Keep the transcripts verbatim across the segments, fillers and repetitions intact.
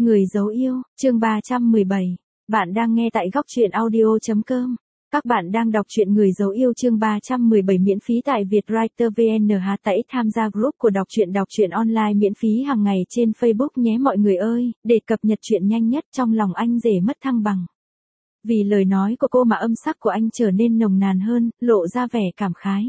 Người dấu yêu, chương ba trăm mười bảy. Bạn đang nghe tại góc truyện audio chấm com. Các bạn đang đọc truyện Người dấu yêu chương ba trăm mười bảy miễn phí tại Vietwriter vê en. Hãy tham gia group của đọc truyện đọc truyện online miễn phí hàng ngày trên Facebook nhé mọi người ơi, để cập nhật truyện nhanh nhất. Trong lòng anh rể mất thăng bằng. Vì lời nói của cô mà âm sắc của anh trở nên nồng nàn hơn, lộ ra vẻ cảm khái.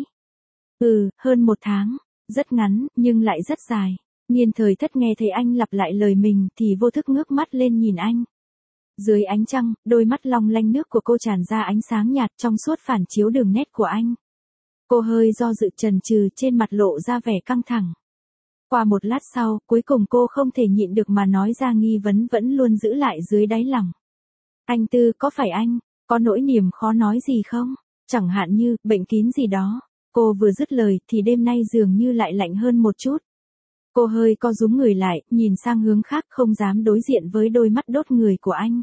Ừ, hơn một tháng, rất ngắn, nhưng lại rất dài. Nghiên Thời Thất nghe thấy anh lặp lại lời mình thì vô thức ngước mắt lên nhìn anh. Dưới ánh trăng, đôi mắt long lanh nước của cô tràn ra ánh sáng nhạt trong suốt phản chiếu đường nét của anh. Cô hơi do dự chần chừ, trên mặt lộ ra vẻ căng thẳng. Qua một lát sau, cuối cùng cô không thể nhịn được mà nói ra nghi vấn vẫn luôn giữ lại dưới đáy lòng. Anh Tư, có phải anh có nỗi niềm khó nói gì không? Chẳng hạn như bệnh kín gì đó. Cô vừa dứt lời thì đêm nay dường như lại lạnh hơn một chút. Cô hơi co rúm người lại, nhìn sang hướng khác không dám đối diện với đôi mắt đốt người của anh.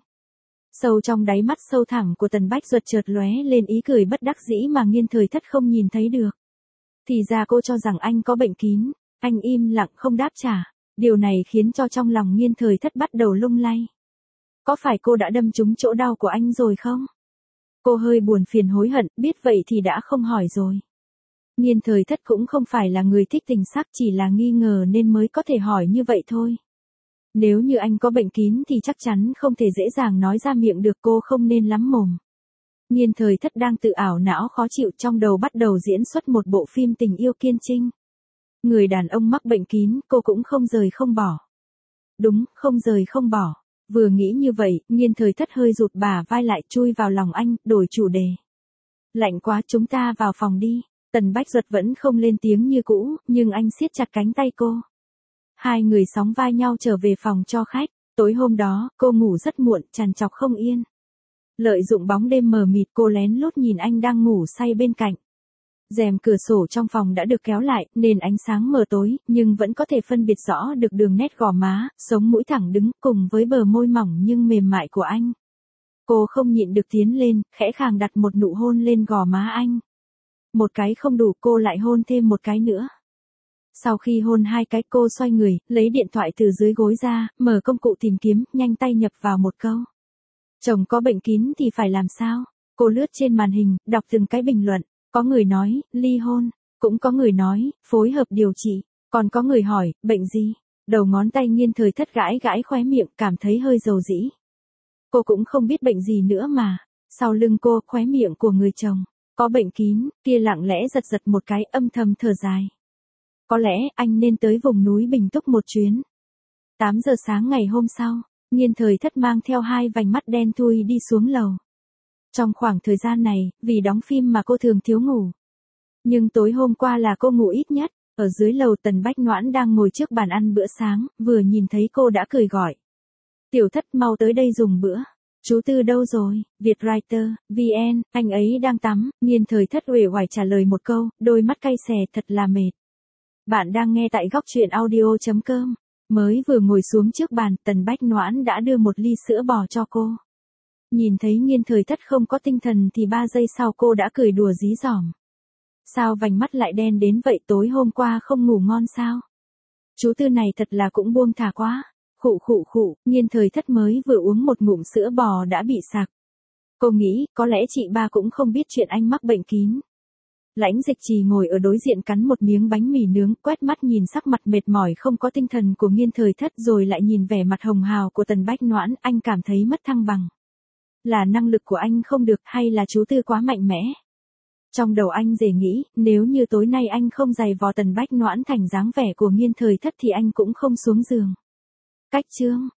Sâu trong đáy mắt sâu thẳm của Tần Bách Duật chợt lóe lên ý cười bất đắc dĩ mà Nghiên Thời Thất không nhìn thấy được. Thì ra cô cho rằng anh có bệnh kín, anh im lặng không đáp trả. Điều này khiến cho trong lòng Nghiên Thời Thất bắt đầu lung lay. Có phải cô đã đâm trúng chỗ đau của anh rồi không? Cô hơi buồn phiền hối hận, biết vậy thì đã không hỏi rồi. Nghiên Thời Thất cũng không phải là người thích tình sắc, chỉ là nghi ngờ nên mới có thể hỏi như vậy thôi. Nếu như anh có bệnh kín thì chắc chắn không thể dễ dàng nói ra miệng được, cô không nên lắm mồm. Nghiên Thời Thất đang tự ảo não khó chịu, trong đầu bắt đầu diễn xuất một bộ phim tình yêu kiên trinh. Người đàn ông mắc bệnh kín, cô cũng không rời không bỏ. Đúng, không rời không bỏ. Vừa nghĩ như vậy, Nghiên Thời Thất hơi rụt bả vai lại, chui vào lòng anh, đổi chủ đề. Lạnh quá, chúng ta vào phòng đi. Tần Bách Duật vẫn không lên tiếng như cũ, nhưng anh siết chặt cánh tay cô. Hai người sóng vai nhau trở về phòng cho khách. Tối hôm đó, cô ngủ rất muộn, trằn trọc không yên. Lợi dụng bóng đêm mờ mịt, cô lén lút nhìn anh đang ngủ say bên cạnh. Rèm cửa sổ trong phòng đã được kéo lại, nên ánh sáng mờ tối, nhưng vẫn có thể phân biệt rõ được đường nét gò má, sống mũi thẳng đứng, cùng với bờ môi mỏng nhưng mềm mại của anh. Cô không nhịn được tiến lên, khẽ khàng đặt một nụ hôn lên gò má anh. Một cái không đủ, cô lại hôn thêm một cái nữa. Sau khi hôn hai cái, cô xoay người, lấy điện thoại từ dưới gối ra, mở công cụ tìm kiếm, nhanh tay nhập vào một câu. Chồng có bệnh kín thì phải làm sao? Cô lướt trên màn hình, đọc từng cái bình luận. Có người nói, ly hôn. Cũng có người nói, phối hợp điều trị. Còn có người hỏi, bệnh gì? Đầu ngón tay Nghiên Thời Thất gãi gãi khóe miệng, cảm thấy hơi dầu dĩ. Cô cũng không biết bệnh gì nữa mà. Sau lưng cô, khóe miệng của người chồng có bệnh kín, kia lặng lẽ giật giật một cái, âm thầm thở dài. Có lẽ anh nên tới vùng núi Bình Túc một chuyến. tám giờ sáng ngày hôm sau, Nghiên Thời Thất mang theo hai vành mắt đen thui đi xuống lầu. Trong khoảng thời gian này, vì đóng phim mà cô thường thiếu ngủ. Nhưng tối hôm qua là cô ngủ ít nhất. Ở dưới lầu, Tần Bách Noãn đang ngồi trước bàn ăn bữa sáng, vừa nhìn thấy cô đã cười gọi. Tiểu Thất, mau tới đây dùng bữa. Chú Tư đâu rồi? Vietwriter vê en, anh ấy đang tắm. Nghiên Thời Thất uể oải trả lời một câu, đôi mắt cay xè, thật là mệt. Bạn đang nghe tại góc truyện audio chấm com. Mới vừa ngồi xuống trước bàn, Tần Bách Noãn đã đưa một ly sữa bò cho cô. Nhìn thấy Nghiên Thời Thất không có tinh thần thì ba giây sau cô đã cười đùa dí dỏm. Sao vành mắt lại đen đến vậy, tối hôm qua không ngủ ngon sao? Chú Tư này thật là cũng buông thả quá. Khụ khụ khụ, Nghiên Thời Thất mới vừa uống một ngụm sữa bò đã bị sặc. Cô nghĩ, có lẽ chị ba cũng không biết chuyện anh mắc bệnh kín. Lãnh Dịch Trì ngồi ở đối diện cắn một miếng bánh mì nướng, quét mắt nhìn sắc mặt mệt mỏi không có tinh thần của Nghiên Thời Thất rồi lại nhìn vẻ mặt hồng hào của Tần Bách Noãn, anh cảm thấy mất thăng bằng. Là năng lực của anh không được hay là chú Tư quá mạnh mẽ? Trong đầu anh rể nghĩ, nếu như tối nay anh không giày vò Tần Bách Noãn thành dáng vẻ của Nghiên Thời Thất thì anh cũng không xuống giường. Cách chương,